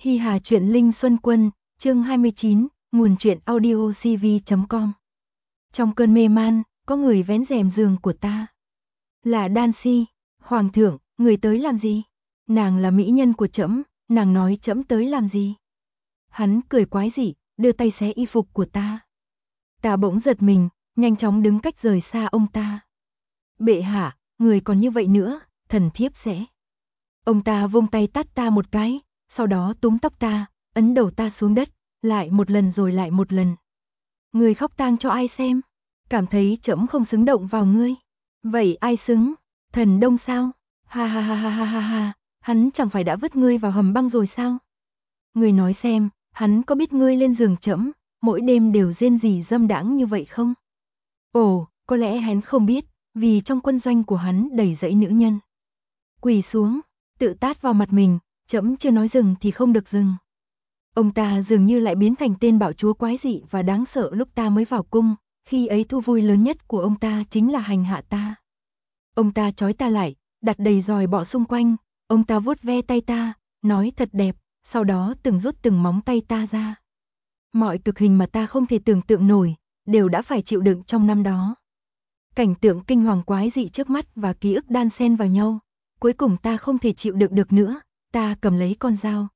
Hi Hà truyện Linh Xuân Quân, chương 29, nguồn truyện audio cv.com. Trong cơn mê man, có người vén rèm giường của ta. Là Dancy. Hoàng thượng, người tới làm gì? Nàng là mỹ nhân của trẫm, nàng nói trẫm tới làm gì? Hắn cười quái dị, đưa tay xé y phục của ta. Ta bỗng giật mình, nhanh chóng đứng cách rời xa ông ta. Bệ hạ, người còn như vậy nữa, thần thiếp sẽ. Ông ta vung tay tát ta một cái, sau đó túm tóc ta, ấn đầu ta xuống đất, lại một lần rồi lại một lần. Người khóc tang cho ai xem? Cảm thấy trẫm không xứng động vào ngươi. Vậy ai xứng? Thần Đông sao? Ha ha ha ha ha ha ha, hắn chẳng phải đã vứt ngươi vào hầm băng rồi sao? Ngươi nói xem, hắn có biết ngươi lên giường trẫm, mỗi đêm đều rên rỉ dâm đãng như vậy không? Ồ, có lẽ hắn không biết, vì trong quân doanh của hắn đầy dẫy nữ nhân. Quỳ xuống, tự tát vào mặt mình, trẫm chưa nói dừng thì không được dừng. Ông ta dường như lại biến thành tên bạo chúa quái dị và đáng sợ lúc ta mới vào cung, khi ấy thú vui lớn nhất của ông ta chính là hành hạ ta. Ông ta trói ta lại, đặt đầy giòi bọ xung quanh, ông ta vuốt ve tay ta, nói thật đẹp, sau đó từng rút từng móng tay ta ra. Mọi cực hình mà ta không thể tưởng tượng nổi, đều đã phải chịu đựng trong năm đó. Cảnh tượng kinh hoàng quái dị trước mắt và ký ức đan xen vào nhau. Cuối cùng ta không thể chịu đựng được nữa, ta cầm lấy con dao,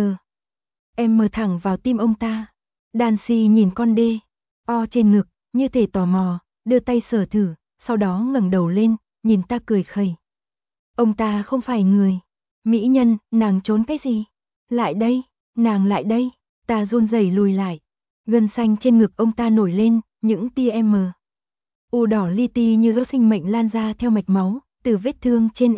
em mở thẳng vào tim ông ta. Dancy nhìn con đê, trên ngực, như thể tò mò, đưa tay sờ thử, sau đó ngẩng đầu lên, nhìn ta cười khẩy. Ông ta không phải người. Mỹ nhân, nàng trốn cái gì? Lại đây, nàng lại đây, ta run rẩy lùi lại. Gân xanh trên ngực ông ta nổi lên, những tia u đỏ li ti như gốc sinh mệnh lan ra theo mạch máu, từ vết thương trên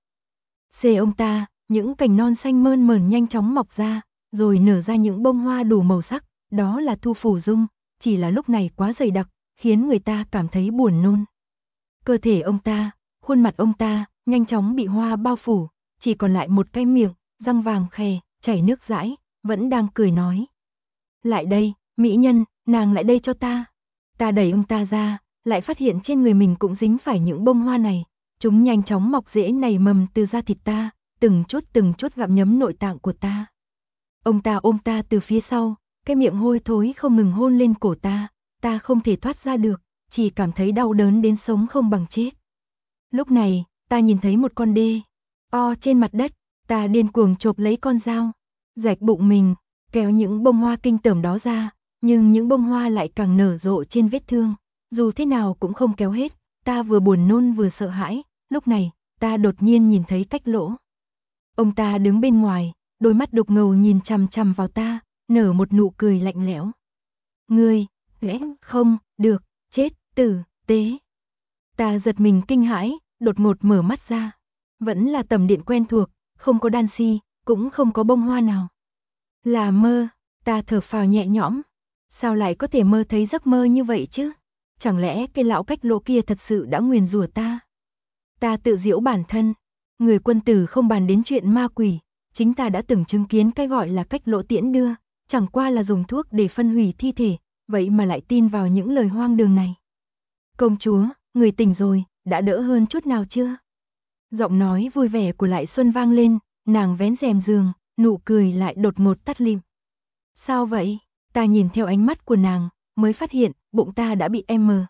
ông ta, những cành non xanh mơn mởn nhanh chóng mọc ra, rồi nở ra những bông hoa đủ màu sắc, đó là thu phủ dung, chỉ là lúc này quá dày đặc, khiến người ta cảm thấy buồn nôn. Cơ thể ông ta, khuôn mặt ông ta, nhanh chóng bị hoa bao phủ, chỉ còn lại một cái miệng, răng vàng khè, chảy nước dãi, vẫn đang cười nói. Lại đây, mỹ nhân, nàng lại đây cho ta. Ta đẩy ông ta ra, lại phát hiện trên người mình cũng dính phải những bông hoa này. Chúng nhanh chóng mọc rễ nảy mầm từ da thịt ta, từng chút gặm nhấm nội tạng của ta. Ông ta ôm ta từ phía sau, cái miệng hôi thối không ngừng hôn lên cổ ta không thể thoát ra được, chỉ cảm thấy đau đớn đến sống không bằng chết. Lúc này, ta nhìn thấy một con đê trên mặt đất, ta điên cuồng chộp lấy con dao, rạch bụng mình, kéo những bông hoa kinh tởm đó ra, nhưng những bông hoa lại càng nở rộ trên vết thương, dù thế nào cũng không kéo hết. Ta vừa buồn nôn vừa sợ hãi, lúc này, ta đột nhiên nhìn thấy Cách Lỗ. Ông ta đứng bên ngoài, đôi mắt đục ngầu nhìn chằm chằm vào ta, nở một nụ cười lạnh lẽo. Ngươi, không, được, chết, tử, tế. Ta giật mình kinh hãi, đột ngột mở mắt ra. Vẫn là tầm điện quen thuộc, không có Dancy, cũng không có bông hoa nào. Là mơ, ta thở phào nhẹ nhõm. Sao lại có thể mơ thấy giấc mơ như vậy chứ? Chẳng lẽ cái lão Cách Lỗ kia thật sự đã nguyền rủa ta? Ta tự giễu bản thân, người quân tử không bàn đến chuyện ma quỷ, chính ta đã từng chứng kiến cái gọi là Cách Lỗ tiễn đưa, chẳng qua là dùng thuốc để phân hủy thi thể, vậy mà lại tin vào những lời hoang đường này. Công chúa, người tỉnh rồi, đã đỡ hơn chút nào chưa? Giọng nói vui vẻ của Lại Xuân vang lên, nàng vén rèm giường, nụ cười lại đột ngột tắt lịm. Sao vậy? Ta nhìn theo ánh mắt của nàng, mới phát hiện bụng ta đã bị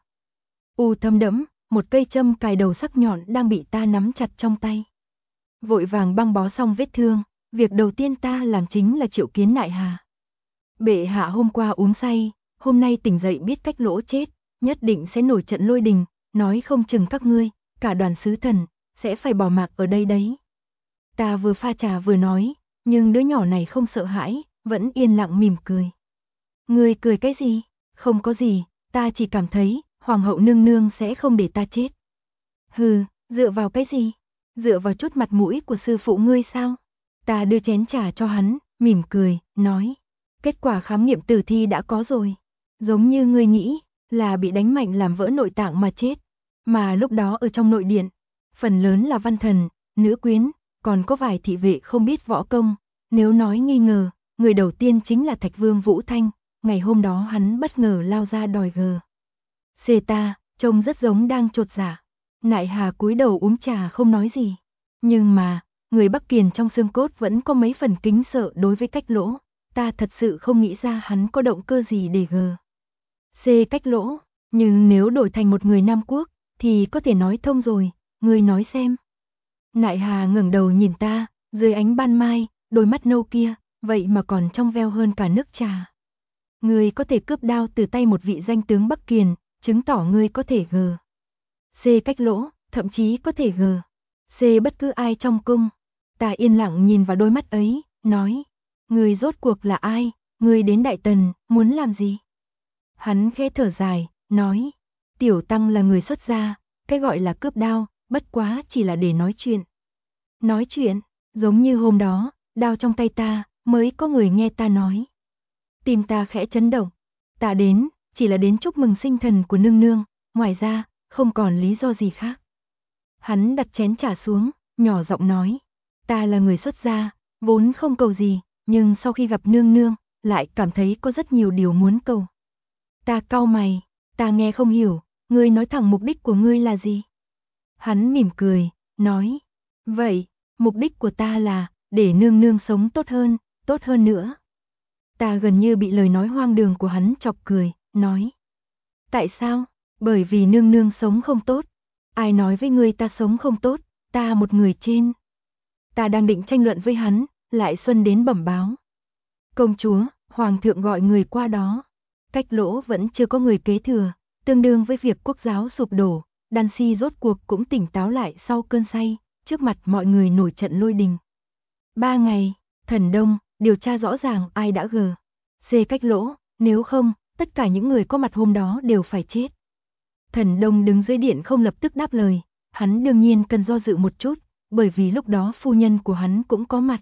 thâm đẫm, một cây châm cài đầu sắc nhọn đang bị ta nắm chặt trong tay. Vội vàng băng bó xong vết thương, việc đầu tiên ta làm chính là triệu kiến Nại Hà. Bệ hạ hôm qua uống say, hôm nay tỉnh dậy biết Cách Lỗ chết, nhất định sẽ nổi trận lôi đình, nói không chừng các ngươi, cả đoàn sứ thần, sẽ phải bỏ mặc ở đây đấy. Ta vừa pha trà vừa nói, nhưng đứa nhỏ này không sợ hãi, vẫn yên lặng mỉm cười. Ngươi cười cái gì? Không có gì, ta chỉ cảm thấy Hoàng hậu nương nương sẽ không để ta chết. Hừ, dựa vào cái gì? Dựa vào chút mặt mũi của sư phụ ngươi sao? Ta đưa chén trà cho hắn, mỉm cười, nói. Kết quả khám nghiệm tử thi đã có rồi. Giống như ngươi nghĩ, là bị đánh mạnh làm vỡ nội tạng mà chết. Mà lúc đó ở trong nội điện, phần lớn là văn thần, nữ quyến, còn có vài thị vệ không biết võ công. Nếu nói nghi ngờ, người đầu tiên chính là Thạch Vương Vũ Thanh. Ngày hôm đó hắn bất ngờ lao ra đòi ta, trông rất giống đang chột dạ. Nại Hà cúi đầu uống trà không nói gì. Nhưng mà, người Bắc Kiền trong xương cốt vẫn có mấy phần kính sợ đối với Cách Lỗ, ta thật sự không nghĩ ra hắn có động cơ gì để C Cách Lỗ, nhưng nếu đổi thành một người Nam Quốc, thì có thể nói thông rồi, ngươi nói xem. Nại Hà ngẩng đầu nhìn ta, dưới ánh ban mai, đôi mắt nâu kia, vậy mà còn trong veo hơn cả nước trà. Ngươi có thể cướp đao từ tay một vị danh tướng Bắc Kiền, chứng tỏ ngươi có thể C Cách Lỗ, thậm chí có thể C bất cứ ai trong cung. Ta yên lặng nhìn vào đôi mắt ấy, nói, ngươi rốt cuộc là ai, ngươi đến Đại Tần, muốn làm gì? Hắn khẽ thở dài, nói, tiểu tăng là người xuất gia, cái gọi là cướp đao, bất quá chỉ là để nói chuyện. Nói chuyện, giống như hôm đó, đao trong tay ta, mới có người nghe ta nói. Tim ta khẽ chấn động, ta đến, chỉ là đến chúc mừng sinh thần của nương nương, ngoài ra, không còn lý do gì khác. Hắn đặt chén trà xuống, nhỏ giọng nói, ta là người xuất gia, vốn không cầu gì, nhưng sau khi gặp nương nương, lại cảm thấy có rất nhiều điều muốn cầu. Ta cau mày, ta nghe không hiểu, ngươi nói thẳng mục đích của ngươi là gì? Hắn mỉm cười, nói, vậy, mục đích của ta là, để nương nương sống tốt hơn nữa. Ta gần như bị lời nói hoang đường của hắn chọc cười, nói, tại sao? Bởi vì nương nương sống không tốt. Ai nói với ngươi ta sống không tốt, ta một người trên. Ta đang định tranh luận với hắn, lại Xuân đến bẩm báo. Công chúa, hoàng thượng gọi người qua đó. Cách Lỗ vẫn chưa có người kế thừa, tương đương với việc quốc giáo sụp đổ, Đan Si rốt cuộc cũng tỉnh táo lại sau cơn say, trước mặt mọi người nổi trận lôi đình. 3 ngày, Thần Đông, điều tra rõ ràng ai đã C Cách Lỗ, nếu không, tất cả những người có mặt hôm đó đều phải chết. Thần Đông đứng dưới điện không lập tức đáp lời, hắn đương nhiên cần do dự một chút, bởi vì lúc đó phu nhân của hắn cũng có mặt.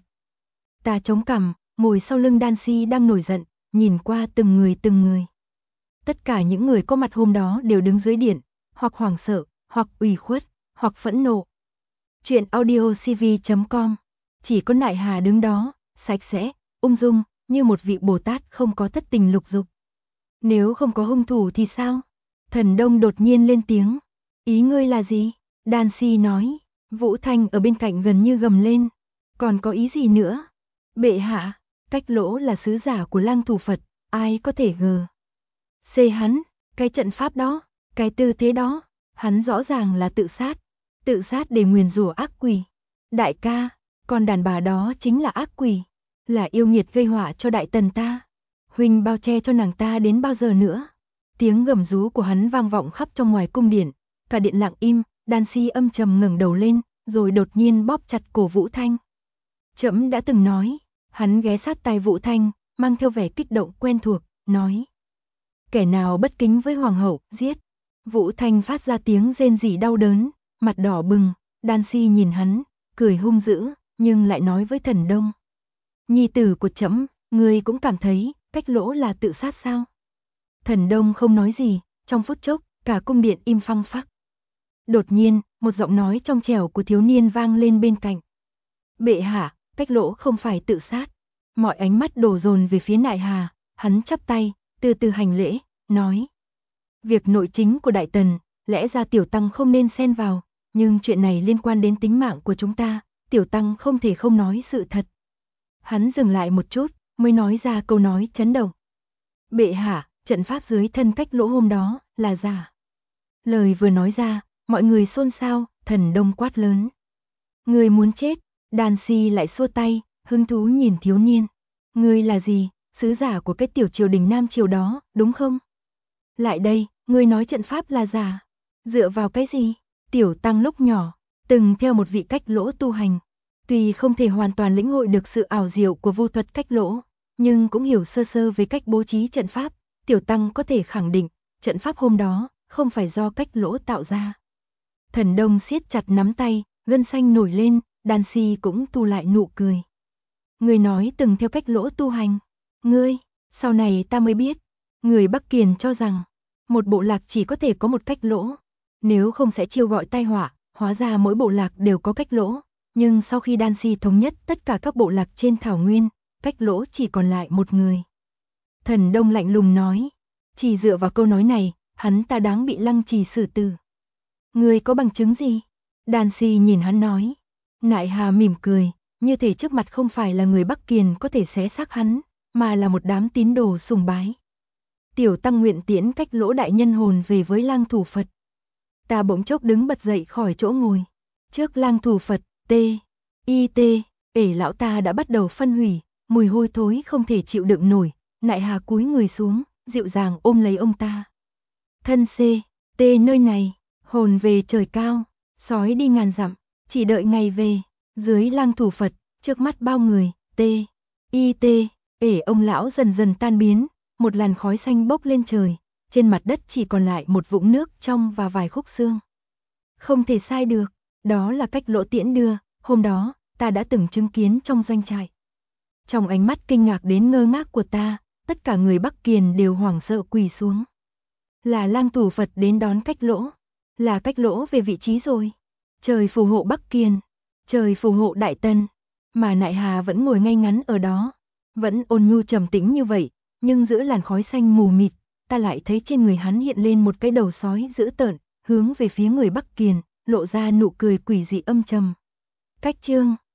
Ta chống cằm, ngồi sau lưng Đan Si đang nổi giận, nhìn qua từng người. Tất cả những người có mặt hôm đó đều đứng dưới điện, hoặc hoảng sợ, hoặc ủy khuất, hoặc phẫn nộ. Chuyện audiocv.com. Chỉ có Nại Hà đứng đó, sạch sẽ, ung dung, như một vị Bồ Tát không có thất tình lục dục. Nếu không có hung thủ thì sao? Thần Đông đột nhiên lên tiếng. Ý ngươi là gì? Đan Si nói. Vũ Thanh ở bên cạnh gần như gầm lên. Còn có ý gì nữa? Bệ hạ, Cách Lỗ là sứ giả của Lăng Thủ Phật, ai có thể C hắn, cái trận pháp đó, cái tư thế đó, hắn rõ ràng là tự sát để nguyền rủa ác quỷ. Đại ca, con đàn bà đó chính là ác quỷ, là yêu nghiệt gây họa cho Đại Tần ta. Huynh bao che cho nàng ta đến bao giờ nữa? Tiếng gầm rú của hắn vang vọng khắp trong ngoài cung điện, cả điện lặng im, Đan Si âm trầm ngẩng đầu lên, rồi đột nhiên bóp chặt cổ Vũ Thanh. Trẫm đã từng nói, hắn ghé sát tai Vũ Thanh, mang theo vẻ kích động quen thuộc, nói. Kẻ nào bất kính với hoàng hậu, giết. Vũ Thanh phát ra tiếng rên rỉ đau đớn, mặt đỏ bừng, Đan Si nhìn hắn, cười hung dữ, nhưng lại nói với Thần Đông. Nhi tử của trẫm, ngươi cũng cảm thấy, Cách Lỗ là tự sát sao? Thần Đông không nói gì, trong phút chốc, cả cung điện im phăng phắc. Đột nhiên, một giọng nói trong trẻo của thiếu niên vang lên bên cạnh. Bệ hạ, Cách Lỗ không phải tự sát. Mọi ánh mắt đổ dồn về phía Nại Hà, hắn chắp tay, từ từ hành lễ, nói. Việc nội chính của Đại Tần, lẽ ra tiểu tăng không nên xen vào, nhưng chuyện này liên quan đến tính mạng của chúng ta, tiểu tăng không thể không nói sự thật. Hắn dừng lại một chút, mới nói ra câu nói chấn động. Bệ hạ, trận pháp dưới thân Cách Lỗ hôm đó, là giả. Lời vừa nói ra, mọi người xôn xao, Thần Đông quát lớn. Người muốn chết, Đan Si lại xua tay, hứng thú nhìn thiếu niên. Ngươi là gì, sứ giả của cái tiểu triều đình Nam triều đó, đúng không? Lại đây, ngươi nói trận pháp là giả. Dựa vào cái gì? Tiểu tăng lúc nhỏ, từng theo một vị Cách Lỗ tu hành. Tuy không thể hoàn toàn lĩnh hội được sự ảo diệu của vu thuật Cách Lỗ, nhưng cũng hiểu sơ sơ về cách bố trí trận pháp. Tiểu tăng có thể khẳng định, trận pháp hôm đó, không phải do Cách Lỗ tạo ra. Thần Đông siết chặt nắm tay, gân xanh nổi lên, Đan Si cũng tu lại nụ cười. Ngươi nói từng theo Cách Lỗ tu hành. Ngươi, sau này ta mới biết. Người Bắc Kiền cho rằng, một bộ lạc chỉ có thể có một Cách Lỗ. Nếu không sẽ chiêu gọi tai họa, hóa ra mỗi bộ lạc đều có Cách Lỗ. Nhưng sau khi Đan Si thống nhất tất cả các bộ lạc trên thảo nguyên, Cách Lỗ chỉ còn lại một người. Thần Đông lạnh lùng nói, chỉ dựa vào câu nói này, hắn ta đáng bị Lăng Trì xử tử. Ngươi có bằng chứng gì? Đan Si nhìn hắn nói, Nại Hà mỉm cười, như thể trước mặt không phải là người Bắc Kiền có thể xé xác hắn, mà là một đám tín đồ sùng bái. Tiểu tăng nguyện tiễn Cách Lỗ đại nhân hồn về với Lang Thủ Phật. Ta bỗng chốc đứng bật dậy khỏi chỗ ngồi. Trước Lang Thủ Phật, ể lão ta đã bắt đầu phân hủy, mùi hôi thối không thể chịu đựng nổi. Nại Hà cúi người xuống, dịu dàng ôm lấy ông ta. Thân nơi này, hồn về trời cao, sói đi ngàn dặm, chỉ đợi ngày về. Dưới Lang Thủ Phật, trước mắt bao người, ông lão dần dần tan biến, một làn khói xanh bốc lên trời, trên mặt đất chỉ còn lại một vũng nước trong và vài khúc xương. Không thể sai được, đó là Cách Lỗ tiễn đưa, hôm đó, ta đã từng chứng kiến trong doanh trại. Trong ánh mắt kinh ngạc đến ngơ ngác của ta, tất cả người Bắc Kiền đều hoảng sợ quỳ xuống. Là Lang Thủ Phật đến đón Cách Lỗ, là Cách Lỗ về vị trí rồi. Trời phù hộ Bắc Kiền, trời phù hộ Đại Tần. Mà Nại Hà vẫn ngồi ngay ngắn ở đó, vẫn ôn nhu trầm tĩnh như vậy, nhưng giữa làn khói xanh mù mịt, ta lại thấy trên người hắn hiện lên một cái đầu sói dữ tợn, hướng về phía người Bắc Kiền, lộ ra nụ cười quỷ dị âm trầm. Cách Chương